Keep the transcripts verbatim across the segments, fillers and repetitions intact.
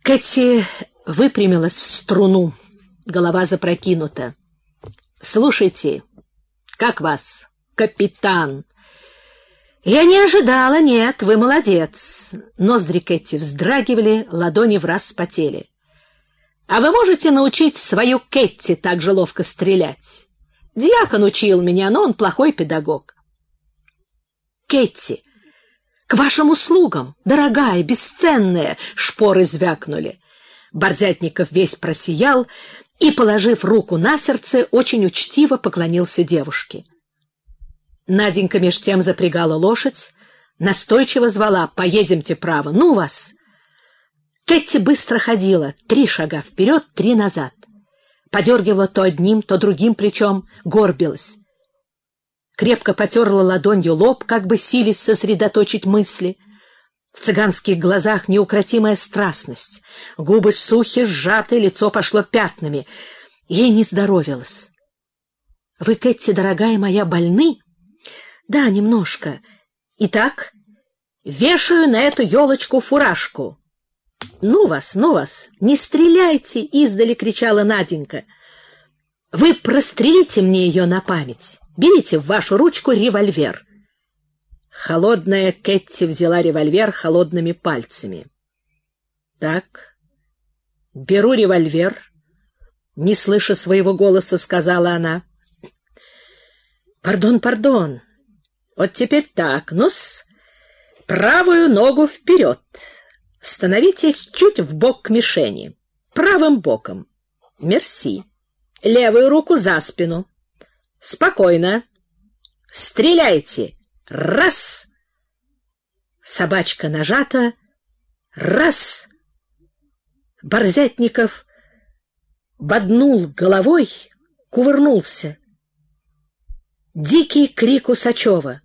Кэти выпрямилась в струну, голова запрокинута. «Слушайте, как вас, капитан?» «Я не ожидала, нет, вы молодец». Ноздри Кэти вздрагивали, ладони враз вспотели. «А вы можете научить свою Кэти так же ловко стрелять? Дьякон учил меня, но он плохой педагог». «Кэти, к вашим услугам, дорогая, бесценная!» Шпоры звякнули. Борзятников весь просиял и, положив руку на сердце, очень учтиво поклонился девушке. Наденька меж тем запрягала лошадь, настойчиво звала: «Поедемте, право, ну вас!» Кэти быстро ходила, три шага вперед, три назад. Подергивала то одним, то другим плечом, горбилась. Крепко потерла ладонью лоб, как бы силясь сосредоточить мысли. В цыганских глазах неукротимая страстность. Губы сухи, сжаты, лицо пошло пятнами. Ей не здоровилось. «Вы, Кэти, дорогая моя, больны?» «Да, немножко. Итак, вешаю на эту елочку фуражку». «Ну вас, ну вас, не стреляйте!» — издали кричала Наденька. «Вы прострелите мне ее на память. Берите в вашу ручку револьвер». Холодная Кэти взяла револьвер холодными пальцами. «Так, беру револьвер», — не слыша своего голоса, сказала она. «Пардон, пардон. Вот теперь так, ну-с, правую ногу вперед. Становитесь чуть вбок к мишени. Правым боком. Мерси. Левую руку за спину. Спокойно. Стреляйте. Раз!» Собачка нажата. Раз! Борзятников боднул головой, кувырнулся. Дикий крик Усачева.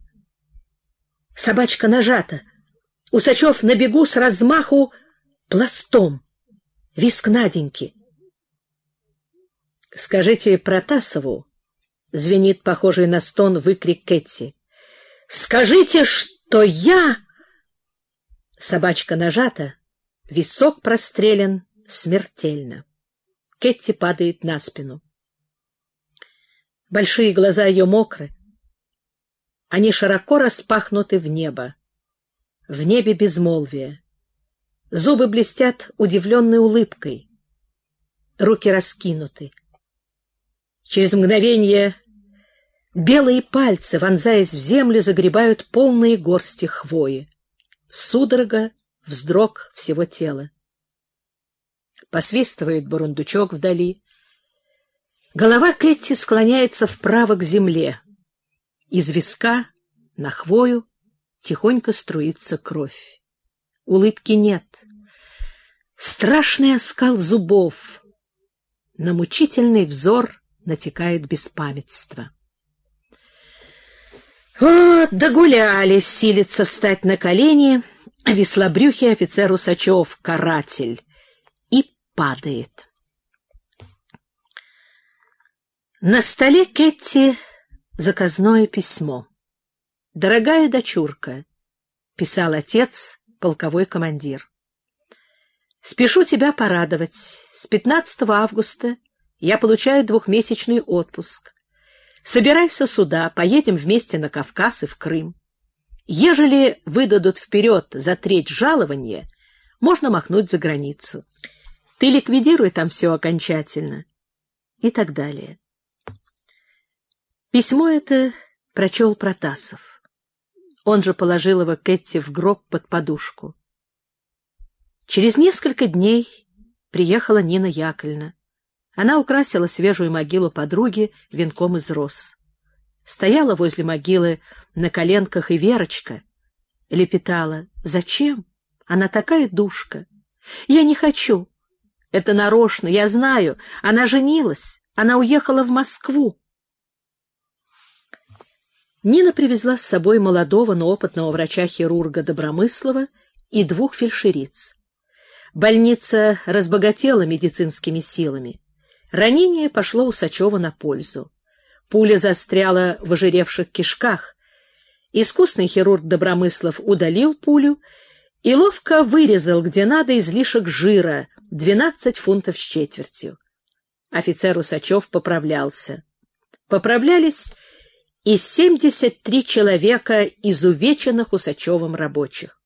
Собачка нажата. Усачев на бегу с размаху пластом. Виск Наденьки. «Скажите Протасову», — звенит похожий на стон выкрик Кэти, «скажите, что я...» Собачка нажата, висок прострелен смертельно. Кэти падает на спину. Большие глаза ее мокры. Они широко распахнуты в небо. В небе безмолвие. Зубы блестят удивленной улыбкой. Руки раскинуты. Через мгновение белые пальцы, вонзаясь в землю, загребают полные горсти хвои. Судорога, вздрог всего тела. Посвистывает бурундучок вдали. Голова Кэти склоняется вправо к земле. Из виска на хвою тихонько струится кровь. Улыбки нет. Страшный оскал зубов. На мучительный взор натекает беспамятство. Вот, догулялись, силится встать на колени веслобрюхий офицер Усачев, каратель, и падает. На столе Кэти заказное письмо. «Дорогая дочурка», — писал отец, полковой командир, — «спешу тебя порадовать. С пятнадцатого августа я получаю двухмесячный отпуск. Собирайся сюда, поедем вместе на Кавказ и в Крым. Ежели выдадут вперед за треть жалования, можно махнуть за границу. Ты ликвидируй там все окончательно». И так далее. Письмо это прочел Протасов. Он же положил его Кэти в гроб под подушку. Через несколько дней приехала Нина Яковлевна. Она украсила свежую могилу подруги венком из роз. Стояла возле могилы на коленках и Верочка. Лепетала: «Зачем? Она такая душка. Я не хочу. Это нарочно, я знаю. Она женилась. Она уехала в Москву». Нина привезла с собой молодого, но опытного врача-хирурга Добромыслова и двух фельдшериц. Больница разбогатела медицинскими силами. Ранение пошло Усачеву на пользу. Пуля застряла в ожиревших кишках. Искусный хирург Добромыслов удалил пулю и ловко вырезал, где надо, излишек жира, двенадцать фунтов с четвертью. Офицер Усачев поправлялся. Поправлялись и семьдесят три человека изувеченных Усачевым рабочих.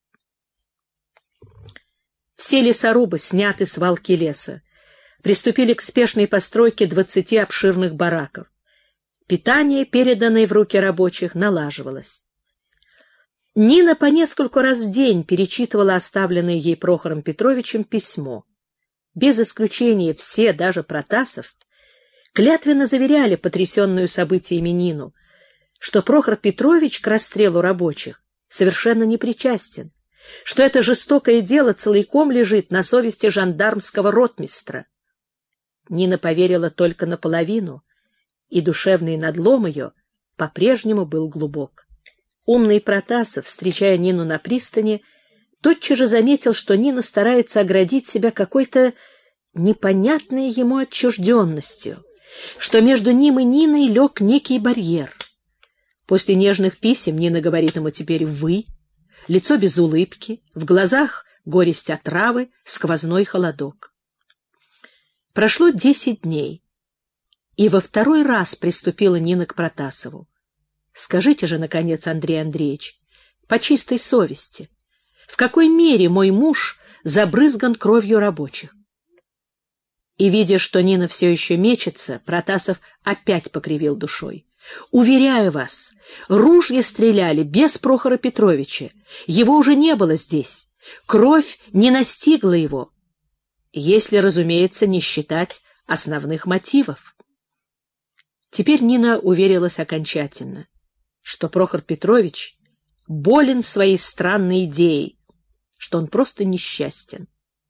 Все лесорубы сняты с валки леса, приступили к спешной постройке двадцати обширных бараков. Питание, переданное в руки рабочих, налаживалось. Нина по нескольку раз в день перечитывала оставленное ей Прохором Петровичем письмо. Без исключения все, даже Протасов, клятвенно заверяли потрясенную событиями Нину, что Прохор Петрович к расстрелу рабочих совершенно не причастен, что это жестокое дело целиком лежит на совести жандармского ротмистра. Нина поверила только наполовину, и душевный надлом ее по-прежнему был глубок. Умный Протасов, встречая Нину на пристани, тотчас же заметил, что Нина старается оградить себя какой-то непонятной ему отчужденностью, что между ним и Ниной лег некий барьер. После нежных писем Нина говорит ему теперь «вы», лицо без улыбки, в глазах горесть отравы, сквозной холодок. Прошло десять дней, и во второй раз приступила Нина к Протасову. «Скажите же, наконец, Андрей Андреевич, по чистой совести, в какой мере мой муж забрызган кровью рабочих?» И, видя, что Нина все еще мечется, Протасов опять покривил душой. «Уверяю вас, ружья стреляли без Прохора Петровича, его уже не было здесь, кровь не настигла его, если, разумеется, не считать основных мотивов». Теперь Нина уверилась окончательно, что Прохор Петрович болен своей странной идеей, что он просто несчастен.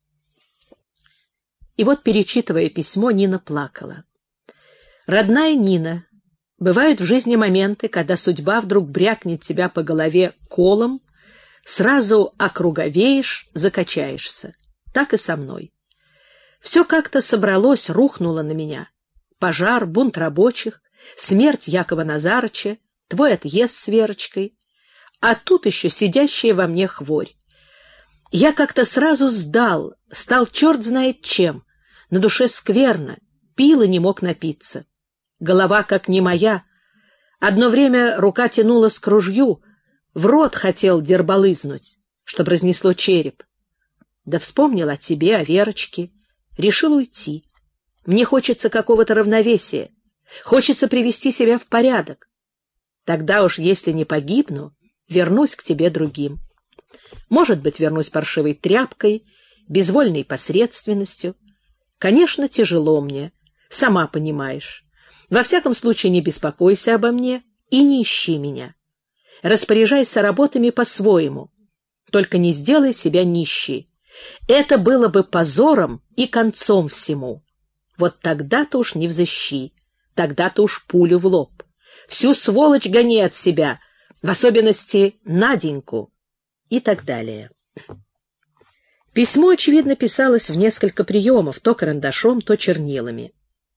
И вот, перечитывая письмо, Нина плакала. Родная Нина, бывают в жизни моменты, когда судьба вдруг брякнет тебя по голове колом, сразу округовеешь, закачаешься. Так и со мной. Все как-то собралось, рухнуло на меня. Пожар, бунт рабочих, смерть Якова Назарыча, твой отъезд с Верочкой, а тут еще сидящая во мне хворь. Я как-то сразу сдал, стал черт знает чем, на душе скверно, пил и не мог напиться. Голова как не моя. Одно время рука тянулась к ружью, в рот хотел дербалызнуть, чтоб разнесло череп. Да вспомнил о тебе, о Верочке, решил уйти. Мне хочется какого-то равновесия, хочется привести себя в порядок. Тогда уж, если не погибну, вернусь к тебе другим. Может быть, вернусь паршивой тряпкой, безвольной посредственностью. Конечно, тяжело мне, сама понимаешь. Во всяком случае, не беспокойся обо мне и не ищи меня. Распоряжайся работами по-своему, только не сделай себя нищей. Это было бы позором и концом всему. Вот тогда-то уж не взыщи, тогда-то уж пулю в лоб. Всю сволочь гони от себя, в особенности Наденьку, и так далее. Письмо, очевидно, писалось в несколько приемов, то карандашом, то чернилами.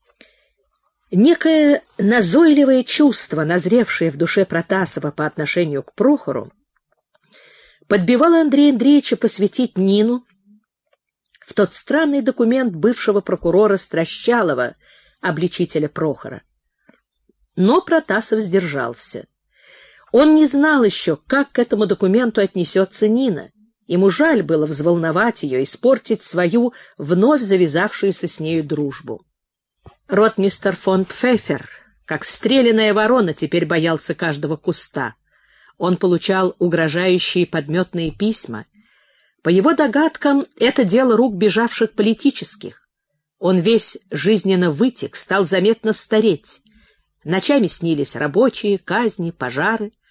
Некое назойливое чувство, назревшее в душе Протасова по отношению к Прохору, подбивало Андрея Андреевича посвятить Нину в тот странный документ бывшего прокурора Стращалова, обличителя Прохора. Но Протасов сдержался. Он не знал еще, как к этому документу отнесется Нина. Ему жаль было взволновать ее, испортить свою вновь завязавшуюся с нею дружбу. Ротмистр фон Пфеффер, как стреляная ворона, теперь боялся каждого куста. Он получал угрожающие подметные письма. По его догадкам, это дело рук бежавших политических. Он весь жизненно вытек, стал заметно стареть. Ночами снились рабочие, казни, пожары.